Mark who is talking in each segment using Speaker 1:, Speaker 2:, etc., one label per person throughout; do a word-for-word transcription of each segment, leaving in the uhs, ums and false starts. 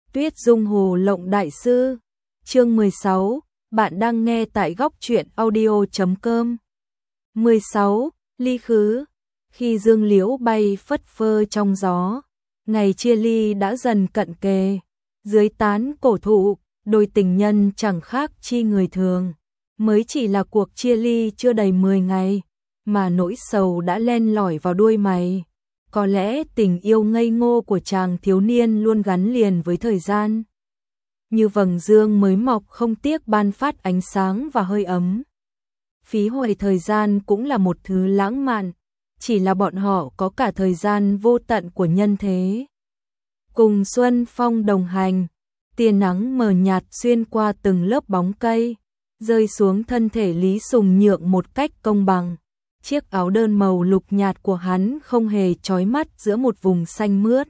Speaker 1: Tuyết Dung Hồ Lộng Đại Sư. Chương mười sáu, bạn đang nghe tại góc truyện audio chấm com. mười sáu, ly khứ. Khi dương liễu bay phất phơ trong gió, ngày chia ly đã dần cận kề. Dưới tán cổ thụ, đôi tình nhân chẳng khác chi người thường. Mới chỉ là cuộc chia ly chưa đầy mười ngày, mà nỗi sầu đã len lỏi vào đuôi mày. Có lẽ tình yêu ngây ngô của chàng thiếu niên luôn gắn liền với thời gian. Như vầng dương mới mọc không tiếc ban phát ánh sáng và hơi ấm. Phí hoài thời gian cũng là một thứ lãng mạn, chỉ là bọn họ có cả thời gian vô tận của nhân thế. Cùng xuân phong đồng hành, tia nắng mờ nhạt xuyên qua từng lớp bóng cây, rơi xuống thân thể Lý Sùng Nhượng một cách công bằng. Chiếc áo đơn màu lục nhạt của hắn không hề chói mắt giữa một vùng xanh mướt.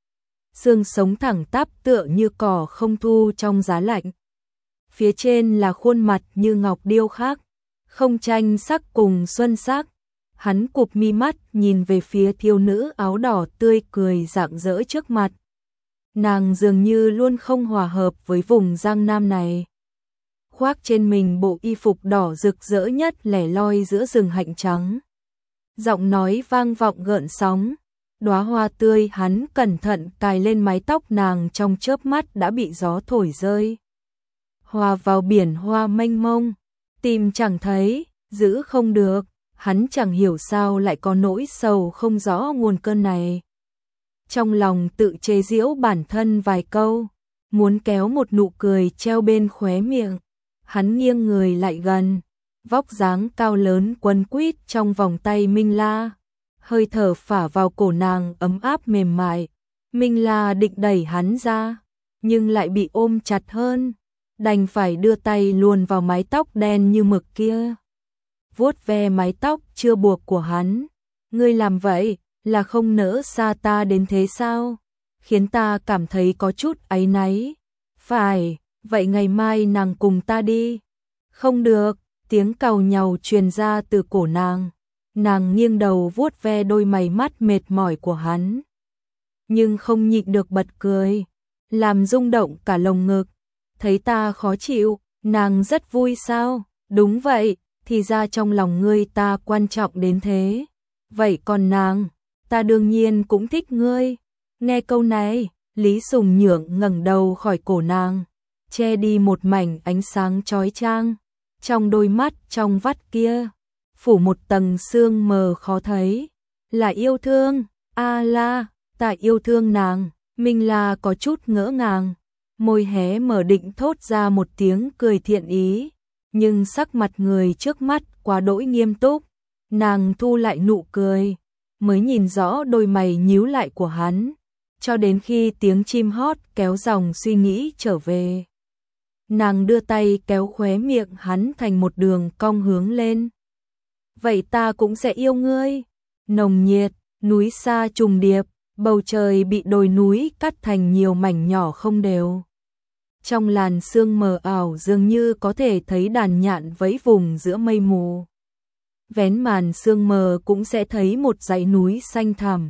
Speaker 1: Xương sống thẳng tắp tựa như cỏ không thu trong giá lạnh. Phía trên là khuôn mặt như ngọc điêu khắc, không tranh sắc cùng xuân sắc. Hắn cụp mi mắt nhìn về phía thiếu nữ áo đỏ tươi cười rạng rỡ trước mặt. Nàng dường như luôn không hòa hợp với vùng Giang Nam này. Khoác trên mình bộ y phục đỏ rực rỡ nhất lẻ loi giữa rừng hạnh trắng. Giọng nói vang vọng gợn sóng, đóa hoa tươi hắn cẩn thận cài lên mái tóc nàng trong chớp mắt đã bị gió thổi rơi. Hòa vào biển hoa mênh mông, tìm chẳng thấy, giữ không được, hắn chẳng hiểu sao lại có nỗi sầu không rõ nguồn cơn này. Trong lòng tự chế giễu bản thân vài câu, muốn kéo một nụ cười treo bên khóe miệng. Hắn nghiêng người lại gần, vóc dáng cao lớn quấn quýt trong vòng tay Minh La, hơi thở phả vào cổ nàng ấm áp mềm mại. Minh La định đẩy hắn ra, nhưng lại bị ôm chặt hơn, đành phải đưa tay luồn vào mái tóc đen như mực kia, vuốt ve mái tóc chưa buộc của hắn. Ngươi làm vậy là không nỡ xa ta đến thế sao? Khiến ta cảm thấy có chút áy náy. Phải, vậy ngày mai nàng cùng ta đi. Không được, tiếng càu nhàu truyền ra từ cổ nàng. Nàng nghiêng đầu vuốt ve đôi mày mắt mệt mỏi của hắn, nhưng không nhịn được bật cười, làm rung động cả lồng ngực. Thấy ta khó chịu, nàng rất vui sao? Đúng vậy, thì ra trong lòng ngươi ta quan trọng đến thế. Vậy còn nàng, ta đương nhiên cũng thích ngươi. Nghe câu này, Lý Sùng Nhượng ngẩng đầu khỏi cổ nàng, che đi một mảnh ánh sáng chói chang. Trong đôi mắt trong vắt kia, phủ một tầng sương mờ khó thấy. Là yêu thương, a la, ta yêu thương nàng. Minh La có chút ngỡ ngàng, môi hé mở định thốt ra một tiếng cười thiện ý, nhưng sắc mặt người trước mắt quá đỗi nghiêm túc. Nàng thu lại nụ cười, mới nhìn rõ đôi mày nhíu lại của hắn, cho đến khi tiếng chim hót kéo dòng suy nghĩ trở về. Nàng đưa tay kéo khóe miệng hắn thành một đường cong hướng lên. Vậy ta cũng sẽ yêu ngươi. Nồng nhiệt, núi xa trùng điệp, bầu trời bị đồi núi cắt thành nhiều mảnh nhỏ không đều. Trong làn sương mờ ảo dường như có thể thấy đàn nhạn vẫy vùng giữa mây mù. Vén màn sương mờ cũng sẽ thấy một dãy núi xanh thẳm.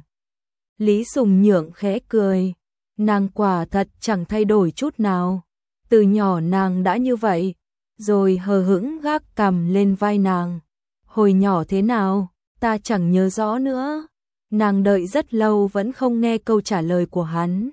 Speaker 1: Lý Sùng Nhượng khẽ cười, nàng quả thật chẳng thay đổi chút nào. Từ nhỏ nàng đã như vậy, rồi hờ hững gác cằm lên vai nàng. Hồi nhỏ thế nào, ta chẳng nhớ rõ nữa. Nàng đợi rất lâu vẫn không nghe câu trả lời của hắn.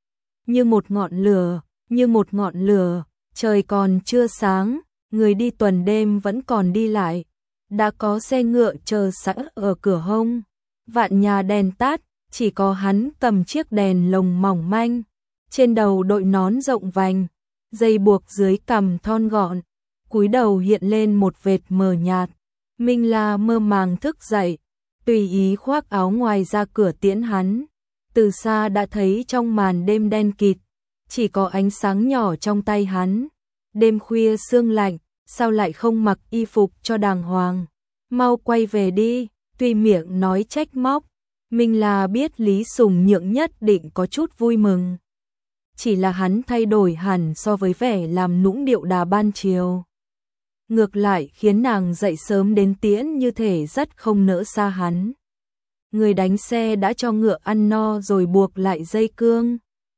Speaker 1: Như một ngọn lửa, như một ngọn lửa, trời còn chưa sáng, người đi tuần đêm vẫn còn đi lại. Đã có xe ngựa chờ sẵn ở cửa hông, vạn nhà đèn tắt, chỉ có hắn cầm chiếc đèn lồng mỏng manh, trên đầu đội nón rộng vành, dây buộc dưới cằm thon gọn, cúi đầu hiện lên một vệt mờ nhạt. Minh La mơ màng thức dậy, tùy ý khoác áo ngoài ra cửa tiễn hắn. Từ xa đã thấy trong màn đêm đen kịt, chỉ có ánh sáng nhỏ trong tay hắn. Đêm khuya sương lạnh, sao lại không mặc y phục cho đàng hoàng? Mau quay về đi. Tuy miệng nói trách móc, Minh La biết Lý Sùng Nhượng nhất định có chút vui mừng. Chỉ là hắn thay đổi hẳn so với vẻ làm nũng điệu đà ban chiều. Ngược lại khiến nàng dậy sớm đến tiễn như thể rất không nỡ xa hắn. Người đánh xe đã cho ngựa ăn no rồi buộc lại dây cương.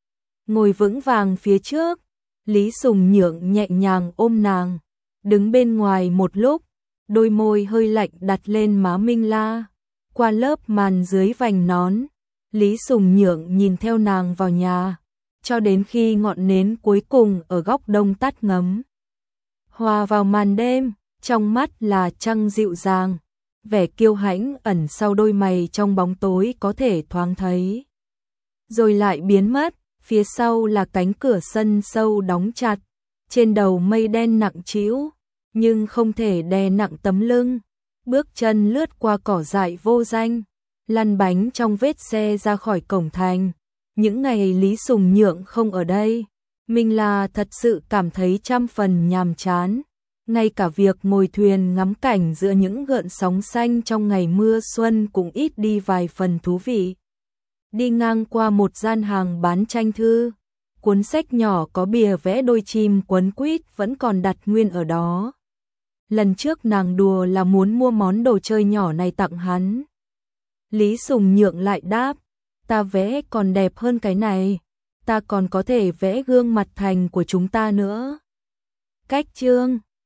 Speaker 1: ngồi vững vàng phía trước. Lý Sùng Nhượng nhẹ nhàng ôm nàng, đứng bên ngoài một lúc, đôi môi hơi lạnh đặt lên má Minh La. Qua lớp màn dưới vành nón, Lý Sùng Nhượng nhìn theo nàng vào nhà, cho đến khi ngọn nến cuối cùng ở góc đông tắt ngấm. Hòa vào màn đêm, trong mắt là trăng dịu dàng, vẻ kiêu hãnh ẩn sau đôi mày trong bóng tối có thể thoáng thấy. Rồi lại biến mất, phía sau là cánh cửa sân sâu đóng chặt, trên đầu mây đen nặng trĩu, nhưng không thể đè nặng tấm lưng. Bước chân lướt qua cỏ dại vô danh, lăn bánh trong vết xe ra khỏi cổng thành. Những ngày Lý Sùng Nhượng không ở đây, Minh La thật sự cảm thấy trăm phần nhàm chán. Ngay cả việc ngồi thuyền ngắm cảnh giữa những gợn sóng xanh trong ngày mưa xuân cũng ít đi vài phần thú vị. Đi ngang qua một gian hàng bán tranh thư, cuốn sách nhỏ có bìa vẽ đôi chim quấn quýt vẫn còn đặt nguyên ở đó. Lần trước nàng đùa là muốn mua món đồ chơi nhỏ này tặng hắn. Lý Sùng Nhượng lại đáp, ta vẽ còn đẹp hơn cái này, ta còn có thể vẽ gương mặt thành của chúng ta nữa. Cách chương